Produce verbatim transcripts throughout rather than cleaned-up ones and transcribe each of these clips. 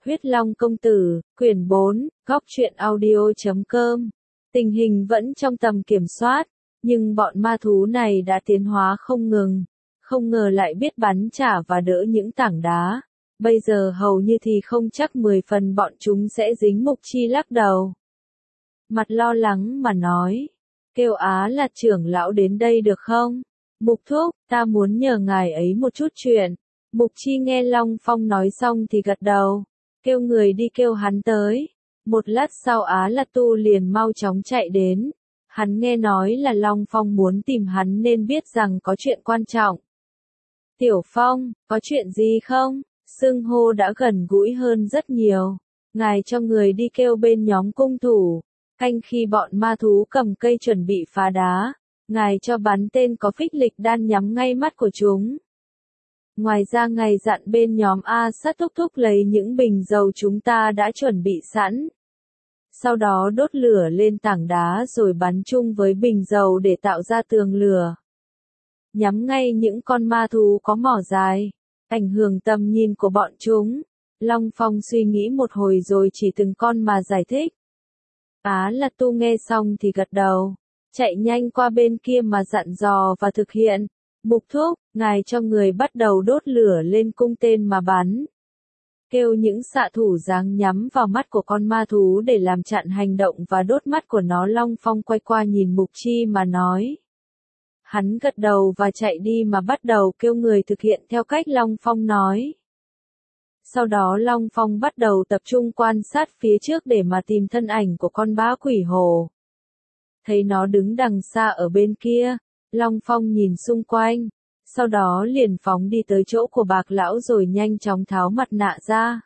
Huyết Long Công Tử, quyển bốn, góc truyện audio chấm com. Tình hình vẫn trong tầm kiểm soát, nhưng bọn ma thú này đã tiến hóa không ngừng, không ngờ lại biết bắn trả và đỡ những tảng đá. Bây giờ hầu như thì không chắc mười phần bọn chúng sẽ dính. Mục Chi lắc đầu. Mặt lo lắng mà nói, kêu Á là trưởng lão đến đây được không? Mục thúc, ta muốn nhờ ngài ấy một chút chuyện. Mục Chi nghe Long Phong nói xong thì gật đầu, kêu người đi kêu hắn tới. Một lát sau Á Lạt Tu liền mau chóng chạy đến. Hắn nghe nói là Long Phong muốn tìm hắn nên biết rằng có chuyện quan trọng. Tiểu Phong, có chuyện gì không? Xưng hô đã gần gũi hơn rất nhiều. Ngài cho người đi kêu bên nhóm cung thủ, canh khi bọn ma thú cầm cây chuẩn bị phá đá. Ngài cho bắn tên có phích lịch đan nhắm ngay mắt của chúng. Ngoài ra ngài dặn bên nhóm A Sát thúc thúc lấy những bình dầu chúng ta đã chuẩn bị sẵn. Sau đó đốt lửa lên tảng đá rồi bắn chung với bình dầu để tạo ra tường lửa. Nhắm ngay những con ma thú có mỏ dài, ảnh hưởng tầm nhìn của bọn chúng. Long Phong suy nghĩ một hồi rồi chỉ từng con mà giải thích. Á Lạt Tu nghe xong thì gật đầu, chạy nhanh qua bên kia mà dặn dò và thực hiện. Mục thúc, ngài cho người bắt đầu đốt lửa lên cung tên mà bắn. Kêu những xạ thủ giáng nhắm vào mắt của con ma thú để làm chặn hành động và đốt mắt của nó. Long Phong quay qua nhìn Mục Chi mà nói. Hắn gật đầu và chạy đi mà bắt đầu kêu người thực hiện theo cách Long Phong nói. Sau đó Long Phong bắt đầu tập trung quan sát phía trước để mà tìm thân ảnh của con bá quỷ hồ. Thấy nó đứng đằng xa ở bên kia, Long Phong nhìn xung quanh, sau đó liền phóng đi tới chỗ của Bạc Lão rồi nhanh chóng tháo mặt nạ ra.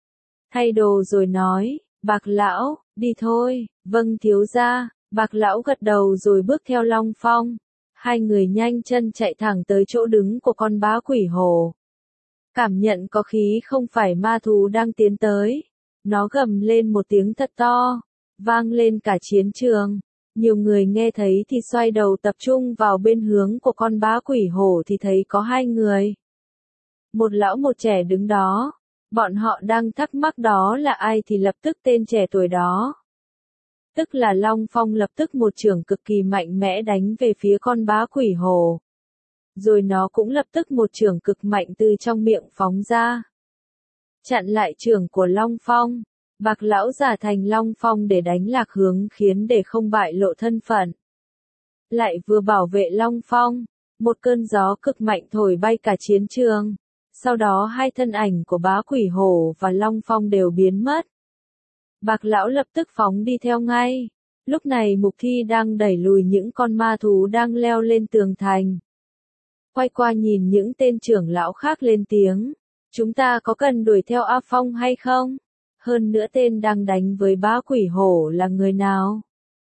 Thay đồ rồi nói, Bạc Lão, đi thôi. Vâng thiếu gia. Bạc Lão gật đầu rồi bước theo Long Phong. Hai người nhanh chân chạy thẳng tới chỗ đứng của con bá quỷ hồ. Cảm nhận có khí không phải ma thú đang tiến tới. Nó gầm lên một tiếng thật to, vang lên cả chiến trường. Nhiều người nghe thấy thì xoay đầu tập trung vào bên hướng của con bá quỷ hổ thì thấy có hai người. Một lão một trẻ đứng đó. Bọn họ đang thắc mắc đó là ai thì lập tức tên trẻ tuổi đó. Tức là Long Phong lập tức một chưởng cực kỳ mạnh mẽ đánh về phía con bá quỷ hồ. Rồi nó cũng lập tức một chưởng cực mạnh từ trong miệng phóng ra. Chặn lại chưởng của Long Phong. Bạc Lão giả thành Long Phong để đánh lạc hướng khiến để không bại lộ thân phận. Lại vừa bảo vệ Long Phong, một cơn gió cực mạnh thổi bay cả chiến trường. Sau đó hai thân ảnh của bá quỷ hổ và Long Phong đều biến mất. Bạc Lão lập tức phóng đi theo ngay. Lúc này Mục Thi đang đẩy lùi những con ma thú đang leo lên tường thành. Quay qua nhìn những tên trưởng lão khác lên tiếng. Chúng ta có cần đuổi theo A Phong hay không? Hơn nữa tên đang đánh với bá quỷ hổ là người nào?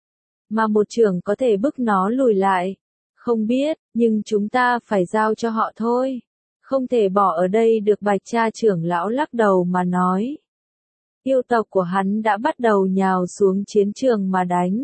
Mà một trưởng có thể bức nó lùi lại. Không biết, nhưng chúng ta phải giao cho họ thôi. Không thể bỏ ở đây được. Bạch Cha trưởng lão lắc đầu mà nói. Yêu tộc của hắn đã bắt đầu nhào xuống chiến trường mà đánh.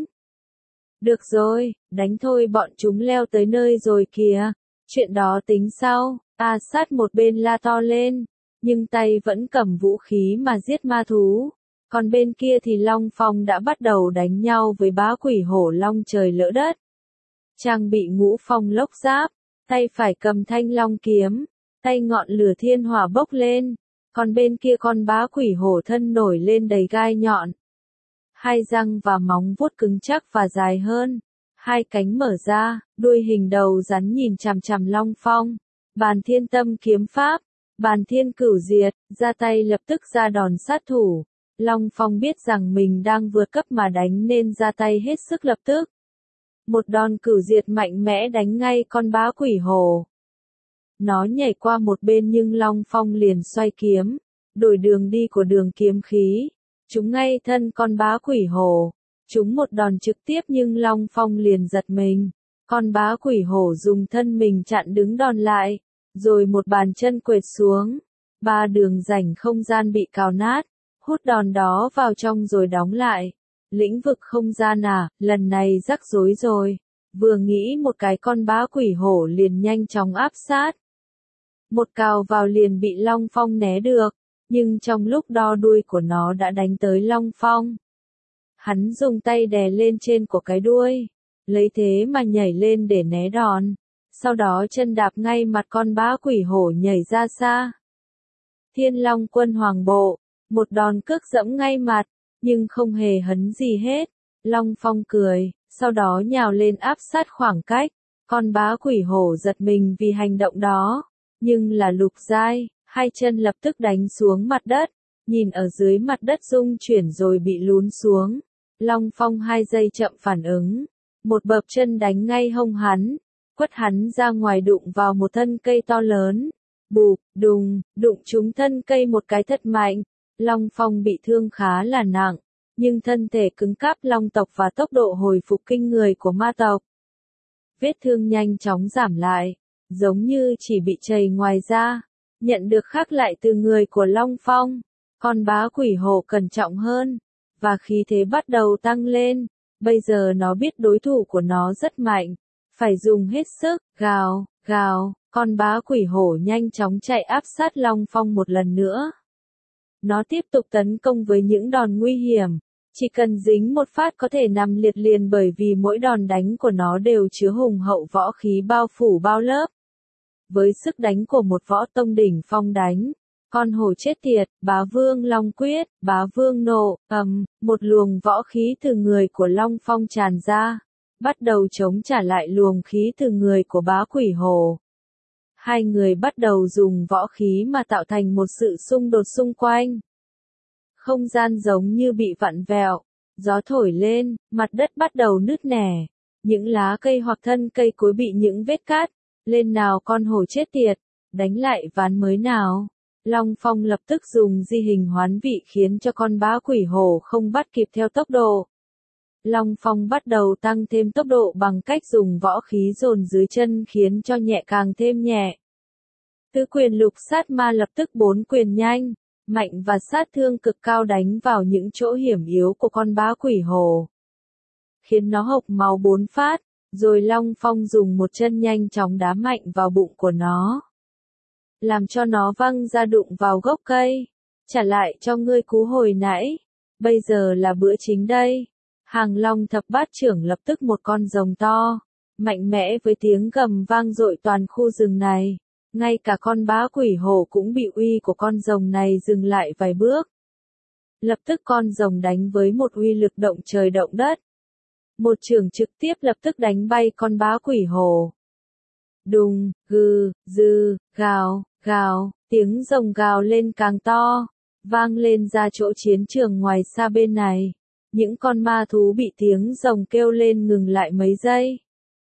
Được rồi, đánh thôi, bọn chúng leo tới nơi rồi kìa. Chuyện đó tính sau. A Sát một bên la to lên, nhưng tay vẫn cầm vũ khí mà giết ma thú. Còn bên kia thì Long Phong đã bắt đầu đánh nhau với bá quỷ hổ long trời lỡ đất. Trang bị ngũ phong lốc giáp, tay phải cầm thanh long kiếm, tay ngọn lửa thiên hỏa bốc lên. Còn bên kia con bá quỷ hổ thân nổi lên đầy gai nhọn. Hai răng và móng vuốt cứng chắc và dài hơn. Hai cánh mở ra, đuôi hình đầu rắn nhìn chằm chằm Long Phong. Bàn thiên tâm kiếm pháp, bàn thiên cửu diệt, ra tay lập tức ra đòn sát thủ. Long Phong biết rằng mình đang vượt cấp mà đánh nên ra tay hết sức lập tức. Một đòn cửu diệt mạnh mẽ đánh ngay con bá quỷ hồ. Nó nhảy qua một bên nhưng Long Phong liền xoay kiếm, đổi đường đi của đường kiếm khí. Trúng ngay thân con bá quỷ hồ. Trúng một đòn trực tiếp nhưng Long Phong liền giật mình. Con bá quỷ hổ dùng thân mình chặn đứng đòn lại, rồi một bàn chân quệt xuống. Ba đường rãnh không gian bị cào nát, hút đòn đó vào trong rồi đóng lại. Lĩnh vực không gian à, lần này rắc rối rồi. Vừa nghĩ một cái con bá quỷ hổ liền nhanh chóng áp sát. Một cào vào liền bị Long Phong né được. nhưng trong lúc đo đuôi của nó đã đánh tới Long Phong. Hắn dùng tay đè lên trên của cái đuôi, lấy thế mà nhảy lên để né đòn, sau đó chân đạp ngay mặt con bá quỷ hổ nhảy ra xa. Thiên Long Quân Hoàng Bộ, một đòn cước dẫm ngay mặt, nhưng không hề hấn gì hết. Long Phong cười, sau đó nhào lên áp sát khoảng cách. Con bá quỷ hổ giật mình vì hành động đó, nhưng là lục giai, hai chân lập tức đánh xuống mặt đất, nhìn ở dưới mặt đất rung chuyển rồi bị lún xuống. Long Phong hai giây chậm phản ứng, một bợp chân đánh ngay hông hắn, quất hắn ra ngoài đụng vào một thân cây to lớn. Bụp, đùng, đụng trúng thân cây một cái thật mạnh. Long Phong bị thương khá là nặng, nhưng thân thể cứng cáp long tộc và tốc độ hồi phục kinh người của ma tộc. Vết thương nhanh chóng giảm lại, giống như chỉ bị chày ngoài da. Nhận được khắc lại từ người của Long Phong, con bá quỷ hổ cẩn trọng hơn, và khí thế bắt đầu tăng lên. Bây giờ nó biết đối thủ của nó rất mạnh, phải dùng hết sức. Gào, gào, con bá quỷ hổ nhanh chóng chạy áp sát Long Phong một lần nữa. Nó tiếp tục tấn công với những đòn nguy hiểm, chỉ cần dính một phát có thể nằm liệt liền bởi vì mỗi đòn đánh của nó đều chứa hùng hậu võ khí bao phủ bao lớp. Với sức đánh của một võ tông đỉnh phong đánh, con hổ chết tiệt, bá vương long quyết, bá vương nộ, ầm, một luồng võ khí từ người của Long Phong tràn ra, bắt đầu chống trả lại luồng khí từ người của bá quỷ hổ. Hai người bắt đầu dùng võ khí mà tạo thành một sự xung đột xung quanh. Không gian giống như bị vặn vẹo, gió thổi lên, mặt đất bắt đầu nứt nẻ, những lá cây hoặc thân cây cối bị những vết cát. Lên nào con hổ chết tiệt, đánh lại ván mới nào. Long Phong lập tức dùng di hình hoán vị khiến cho con bá quỷ hổ không bắt kịp theo tốc độ. Long Phong bắt đầu tăng thêm tốc độ bằng cách dùng võ khí dồn dưới chân khiến cho nhẹ càng thêm nhẹ. Tứ quyền lục sát ma lập tức bốn quyền nhanh, mạnh và sát thương cực cao đánh vào những chỗ hiểm yếu của con bá quỷ hổ, khiến nó hộc máu bốn phát. Rồi Long Phong dùng một chân nhanh chóng đá mạnh vào bụng của nó, làm cho nó văng ra đụng vào gốc cây. Trả lại cho ngươi cú hồi nãy, bây giờ là bữa chính đây. Hàng Long thập bát trưởng lập tức một con rồng to, mạnh mẽ với tiếng gầm vang dội toàn khu rừng này. Ngay cả con bá quỷ hổ cũng bị uy của con rồng này dừng lại vài bước. Lập tức con rồng đánh với một uy lực động trời động đất. Một chưởng trực tiếp lập tức đánh bay con bá quỷ hổ. Đùng, gừ, dư, gào, gào, tiếng rồng gào lên càng to, vang lên ra chỗ chiến trường ngoài xa bên này. Những con ma thú bị tiếng rồng kêu lên ngừng lại mấy giây.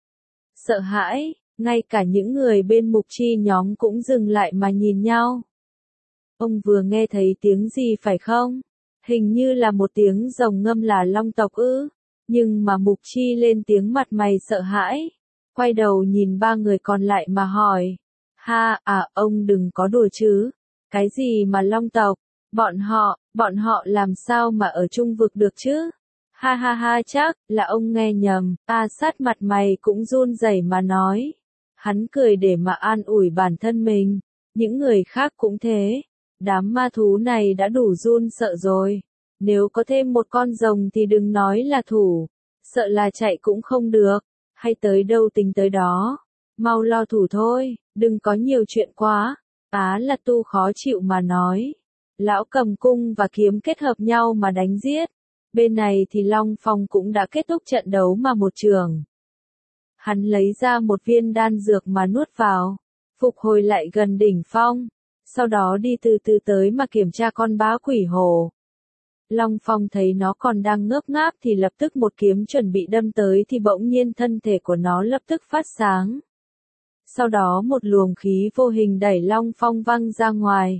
Sợ hãi, ngay cả những người bên mục chi nhóm cũng dừng lại mà nhìn nhau. Ông vừa nghe thấy tiếng gì phải không? Hình như là một tiếng rồng ngâm là long tộc ư? Nhưng mà mục chi lên tiếng mặt mày sợ hãi, quay đầu nhìn ba người còn lại mà hỏi. Ha, à, ông đừng có đùa chứ, cái gì mà long tộc, bọn họ, bọn họ làm sao mà ở trung vực được chứ? Ha ha ha, chắc là ông nghe nhầm. A Sát mặt mày cũng run rẩy mà nói. Hắn cười để mà an ủi bản thân mình, những người khác cũng thế, đám ma thú này đã đủ run sợ rồi. Nếu có thêm một con rồng thì đừng nói là thủ, sợ là chạy cũng không được, hay tới đâu tính tới đó, mau lo thủ thôi, đừng có nhiều chuyện quá. Á là tu khó chịu mà nói, lão cầm cung và kiếm kết hợp nhau mà đánh giết, bên này thì Long Phong cũng đã kết thúc trận đấu mà một trường. Hắn lấy ra một viên đan dược mà nuốt vào, phục hồi lại gần đỉnh phong, sau đó đi từ từ tới mà kiểm tra con bá quỷ hổ. Long Phong thấy nó còn đang ngớp ngáp thì lập tức một kiếm chuẩn bị đâm tới thì bỗng nhiên thân thể của nó lập tức phát sáng. Sau đó một luồng khí vô hình đẩy Long Phong văng ra ngoài.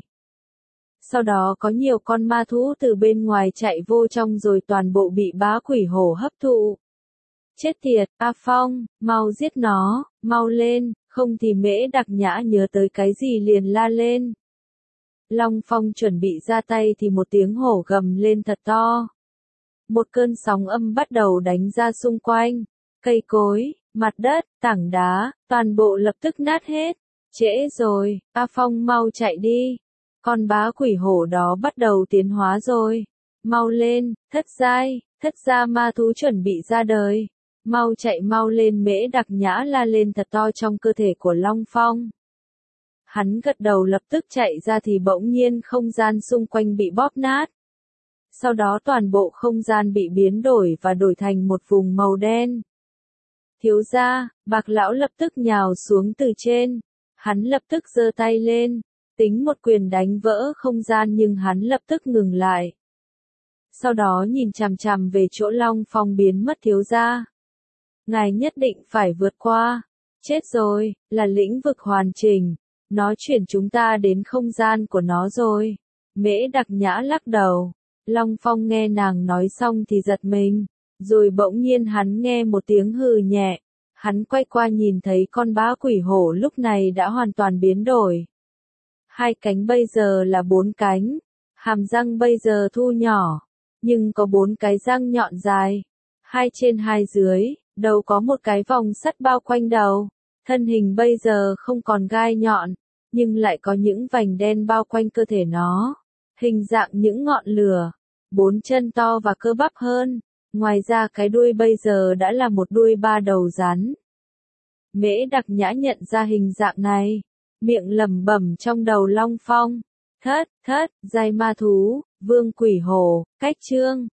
Sau đó có nhiều con ma thú từ bên ngoài chạy vô trong rồi toàn bộ bị bá quỷ hổ hấp thụ. Chết tiệt, A Phong, mau giết nó, mau lên, không thì Mễ Đặc Nhã nhớ tới cái gì liền la lên. Long Phong chuẩn bị ra tay thì một tiếng hổ gầm lên thật to. Một cơn sóng âm bắt đầu đánh ra xung quanh, cây cối, mặt đất, tảng đá, toàn bộ lập tức nát hết. Trễ rồi, A Phong mau chạy đi. con bá quỷ hổ đó bắt đầu tiến hóa rồi. Mau lên, thất giai, thất gia ma thú chuẩn bị ra đời. Mau chạy mau lên, Mễ Đặc Nhã la lên thật to trong cơ thể của Long Phong. Hắn gật đầu lập tức chạy ra thì bỗng nhiên không gian xung quanh bị bóp nát. Sau đó toàn bộ không gian bị biến đổi và đổi thành một vùng màu đen. Thiếu gia, Bạc lão lập tức nhào xuống từ trên. Hắn lập tức giơ tay lên, tính một quyền đánh vỡ không gian nhưng hắn lập tức ngừng lại. Sau đó nhìn chằm chằm về chỗ Long Phong biến mất. Thiếu gia, ngài nhất định phải vượt qua. Chết rồi, là lĩnh vực hoàn chỉnh. Nó chuyển chúng ta đến không gian của nó rồi. Mễ Đặc Nhã lắc đầu. Long Phong nghe nàng nói xong thì giật mình. Rồi bỗng nhiên hắn nghe một tiếng hừ nhẹ. Hắn quay qua nhìn thấy con bá quỷ hổ lúc này đã hoàn toàn biến đổi. Hai cánh bây giờ là bốn cánh. Hàm răng bây giờ thu nhỏ. Nhưng có bốn cái răng nhọn dài. Hai trên hai dưới. Đầu có một cái vòng sắt bao quanh đầu. Thân hình bây giờ không còn gai nhọn. Nhưng lại có những vành đen bao quanh cơ thể nó. Hình dạng những ngọn lửa. Bốn chân to và cơ bắp hơn. Ngoài ra cái đuôi bây giờ đã là một đuôi ba đầu rắn. Mễ Đặc Nhã nhận ra hình dạng này. Miệng lẩm bẩm trong đầu Long Phong. Thất, thất, giai ma thú, vương quỷ hổ, cách chương.